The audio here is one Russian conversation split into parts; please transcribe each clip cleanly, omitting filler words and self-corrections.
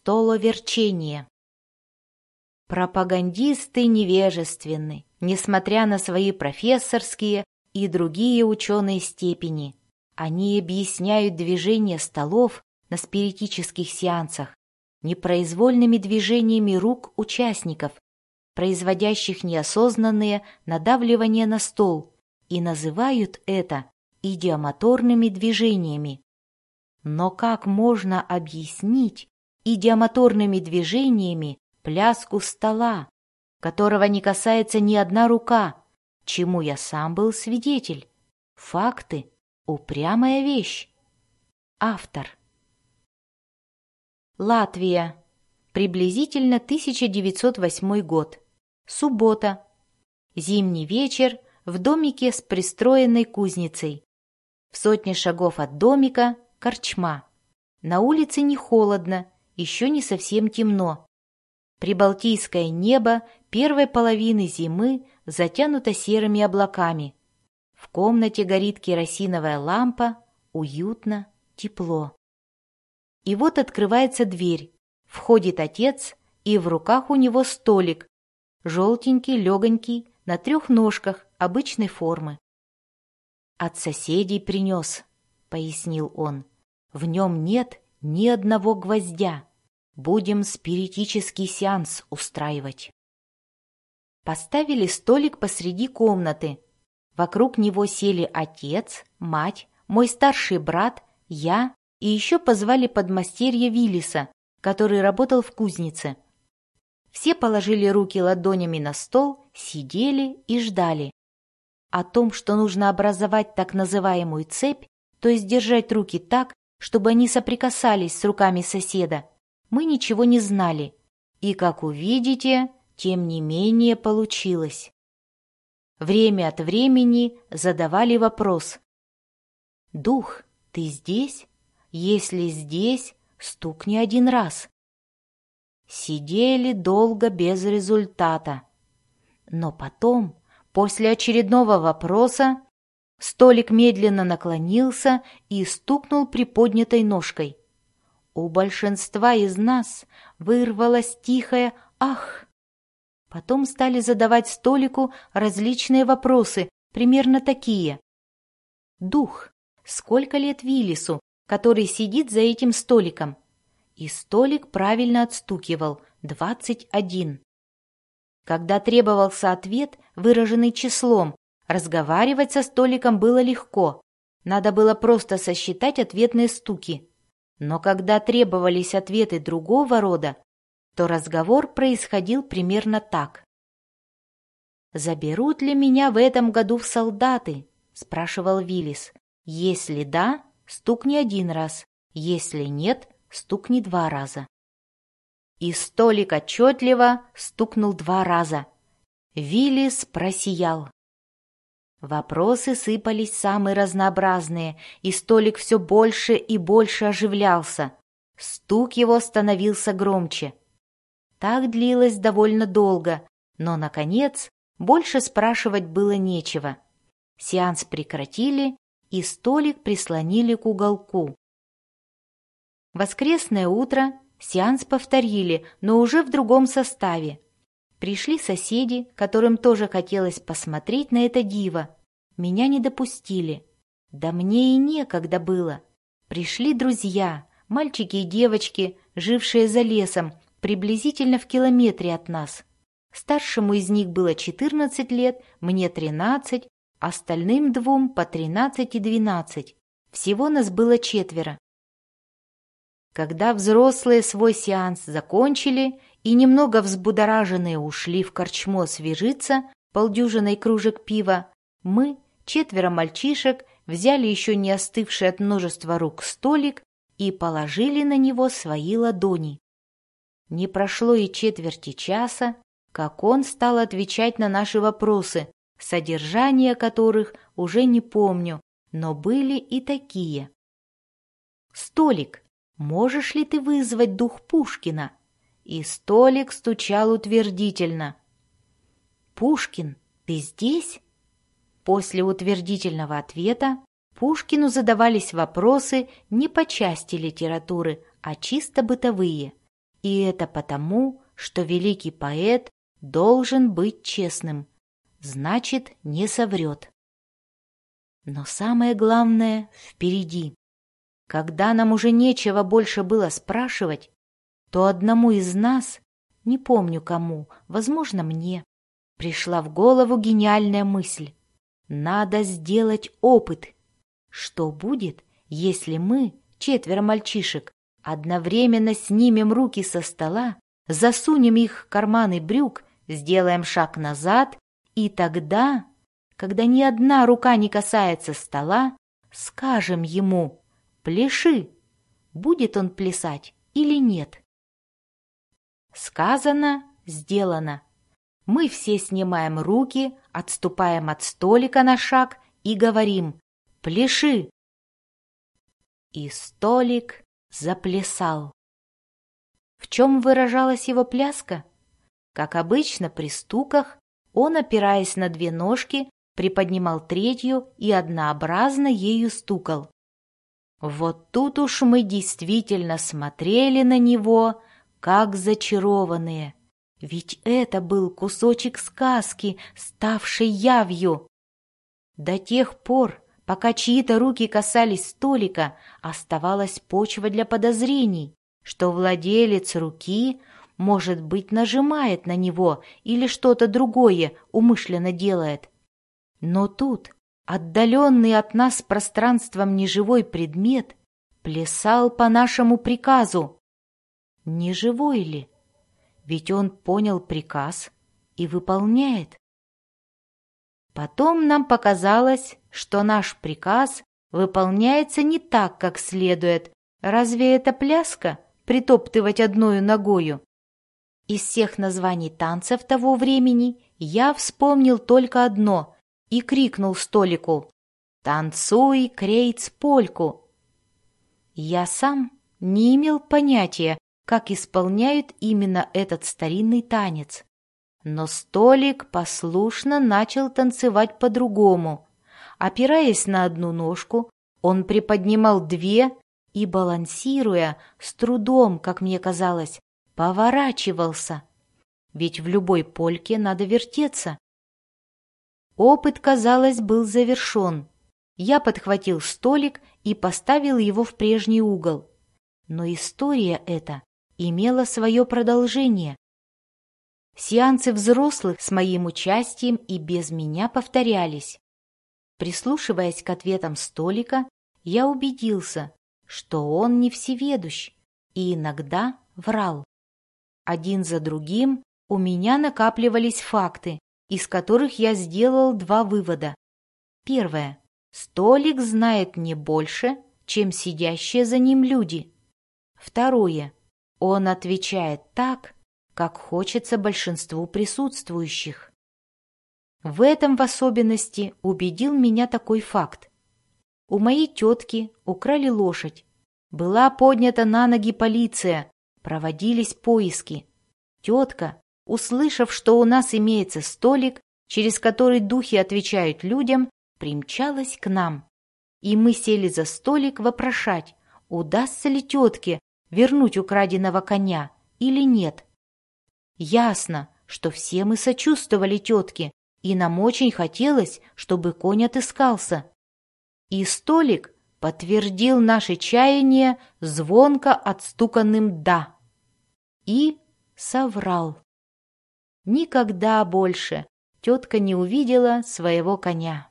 Столоверчение. Пропагандисты невежественны, несмотря на свои профессорские и другие ученые степени. Они объясняют движение столов на спиритических сеансах непроизвольными движениями рук участников, производящих неосознанные надавливания на стол, и называют это идиомоторными движениями. Но как можно объяснить идиомоторными движениями пляску стола, которого не касается ни одна рука, чему я сам был свидетель? Факты — упрямая вещь. Автор. Латвия. Приблизительно 1908 год. Суббота. Зимний вечер в домике с пристроенной кузницей. В 100 шагов от домика — корчма. На улице не холодно, еще не совсем темно. Прибалтийское небо первой половины зимы затянуто серыми облаками. В комнате горит керосиновая лампа, уютно, тепло. И вот открывается дверь, входит отец, и в руках у него столик, желтенький, легонький, на 3 ножках, обычной формы. «От соседей принес», — пояснил он. «В нем нет ни одного гвоздя. Будем спиритический сеанс устраивать». Поставили столик посреди комнаты. Вокруг него сели отец, мать, мой старший брат, я, и еще позвали подмастерья Виллиса, который работал в кузнице. Все положили руки ладонями на стол, сидели и ждали. О том, что нужно образовать так называемую цепь, то есть держать руки так, чтобы они соприкасались с руками соседа, мы ничего не знали. И, как увидите, тем не менее получилось. Время от времени задавали вопрос: «Дух, ты здесь? Если здесь, стукни 1 раз». Сидели долго без результата. Но потом, после очередного вопроса, столик медленно наклонился и стукнул приподнятой ножкой. У большинства из нас вырвалось тихое «ах». Потом стали задавать столику различные вопросы, примерно такие. «Дух, сколько лет Виллису, который сидит за этим столиком?» И столик правильно отстукивал — 21. Когда требовался ответ, выраженный числом, разговаривать со столиком было легко. Надо было просто сосчитать ответные стуки. Но когда требовались ответы другого рода, то разговор происходил примерно так. «Заберут ли меня в этом году в солдаты?» — спрашивал Виллис. «Если да, стукни 1 раз. Если нет, стукни 2 раза». И столик отчетливо стукнул 2 раза. Виллис просиял. Вопросы сыпались самые разнообразные, и столик все больше и больше оживлялся. Стук его становился громче. Так длилось довольно долго, но, наконец, больше спрашивать было нечего. Сеанс прекратили, и столик прислонили к уголку. Воскресное утро сеанс повторили, но уже в другом составе. Пришли соседи, которым тоже хотелось посмотреть на это диво. Меня не допустили. Да мне и некогда было. Пришли друзья, мальчики и девочки, жившие за лесом, приблизительно в километре от нас. Старшему из них было 14 лет, мне 13, остальным 2 по 13 и 12. Всего нас было 4. Когда взрослые свой сеанс закончили и немного взбудораженные ушли в корчму освежиться 50 кружек пива, мы, 4 мальчишек, взяли еще не остывший от множества рук столик и положили на него свои ладони. Не прошло и четверти часа, как он стал отвечать на наши вопросы, содержание которых уже не помню, но были и такие. «Столик, можешь ли ты вызвать дух Пушкина?» И столик стучал утвердительно. «Пушкин, ты здесь?» После утвердительного ответа Пушкину задавались вопросы не по части литературы, а чисто бытовые. И это потому, что великий поэт должен быть честным, значит, не соврет. Но самое главное впереди. Когда нам уже нечего больше было спрашивать, то одному из нас, не помню кому, возможно, мне, пришла в голову гениальная мысль. Надо сделать опыт. Что будет, если мы, 4 мальчишек, одновременно снимем руки со стола, засунем их в карманы брюк, сделаем шаг назад, и тогда, когда ни одна рука не касается стола, скажем ему «Пляши!» Будет он плясать или нет? Сказано, сделано. Мы все снимаем руки, отступаем от столика на шаг и говорим «Пляши!» И столик заплясал. В чем выражалась его пляска? Как обычно при стуках, он, опираясь на 2 ножки, приподнимал 3-ю и однообразно ею стукал. Вот тут уж мы действительно смотрели на него, как зачарованные. Ведь это был кусочек сказки, ставшей явью. До тех пор, пока чьи-то руки касались столика, оставалась почва для подозрений, что владелец руки, может быть, нажимает на него или что-то другое умышленно делает. Но тут отдаленный от нас пространством неживой предмет плясал по нашему приказу. Неживой ли? Ведь он понял приказ и выполняет. Потом нам показалось, что наш приказ выполняется не так, как следует. Разве это пляска — притоптывать одною ногою? Из всех названий танцев того времени я вспомнил только одно и крикнул столику «Танцуй, крейц-польку!». Я сам не имел понятия, как исполняют именно этот старинный танец. Но столик послушно начал танцевать по-другому. Опираясь на 1 ножку, он приподнимал 2 и, балансируя, с трудом, как мне казалось, поворачивался. Ведь в любой польке надо вертеться. Опыт, казалось, был завершен. Я подхватил столик и поставил его в прежний угол. Но история эта имела свое продолжение. Сеансы взрослых с моим участием и без меня повторялись. Прислушиваясь к ответам столика, я убедился, что он не всеведущ и иногда врал. Один за другим у меня накапливались факты, из которых я сделал 2 вывода. Первое. Столик знает не больше, чем сидящие за ним люди. Второе. Он отвечает так, как хочется большинству присутствующих. В этом в особенности убедил меня такой факт. У моей тетки украли лошадь. Была поднята на ноги полиция, проводились поиски. Тетка, услышав, что у нас имеется столик, через который духи отвечают людям, примчалась к нам. И мы сели за столик вопрошать, удастся ли тетке вернуть украденного коня или нет. Ясно, что все мы сочувствовали тетке, и нам очень хотелось, чтобы конь отыскался. И столик подтвердил наше чаяние звонко отстуканным «да». И соврал. Никогда больше тетка не увидела своего коня.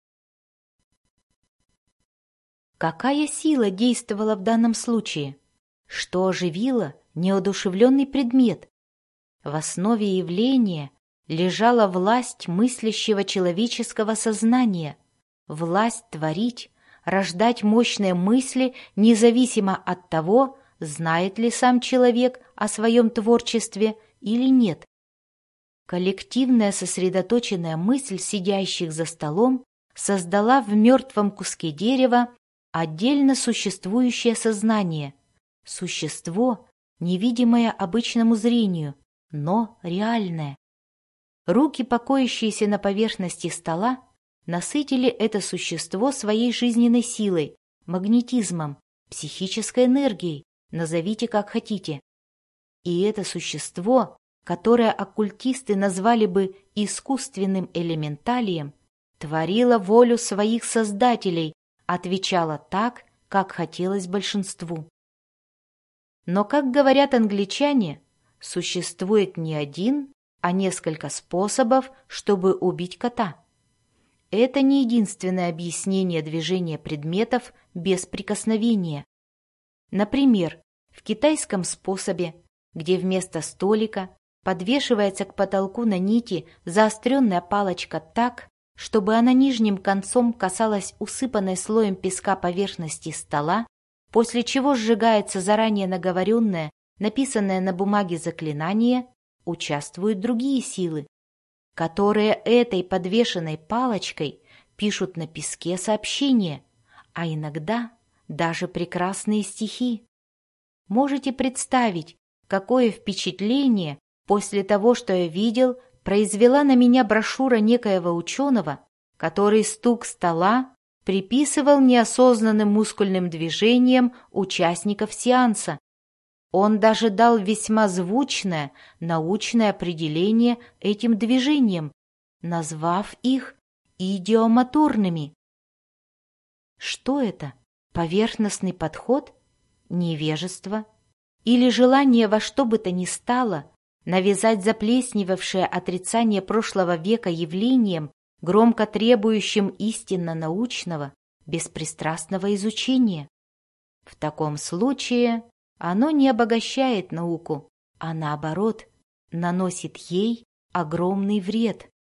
Какая сила действовала в данном случае? Что оживило неодушевленный предмет? В основе явления лежала власть мыслящего человеческого сознания, власть творить, рождать мощные мысли, независимо от того, знает ли сам человек о своем творчестве или нет. Коллективная сосредоточенная мысль сидящих за столом создала в мертвом куске дерева отдельно существующее сознание, существо, невидимое обычному зрению, но реальное. Руки, покоящиеся на поверхности стола, насытили это существо своей жизненной силой, магнетизмом, психической энергией, назовите как хотите. И это существо, которое оккультисты назвали бы искусственным элементалием, творило волю своих создателей, отвечало так, как хотелось большинству. Но, как говорят англичане, существует не один, а несколько способов, чтобы убить кота. Это не единственное объяснение движения предметов без прикосновения. Например, в китайском способе, где вместо столика подвешивается к потолку на нити заостренная палочка так, чтобы она нижним концом касалась усыпанной слоем песка поверхности стола, после чего сжигается заранее наговоренное, написанное на бумаге заклинание, участвуют другие силы, которые этой подвешенной палочкой пишут на песке сообщения, а иногда даже прекрасные стихи. Можете представить, какое впечатление после того, что я видел, произвела на меня брошюра некоего ученого, который стук стола приписывал неосознанным мускульным движениям участников сеанса. Он даже дал весьма звучное научное определение этим движениям, назвав их идиомоторными. Что это? Поверхностный подход? Невежество? Или желание во что бы то ни стало навязать заплесневевшее отрицание прошлого века явлением, громко требующим истинно научного, беспристрастного изучения? В таком случае оно не обогащает науку, а наоборот, наносит ей огромный вред.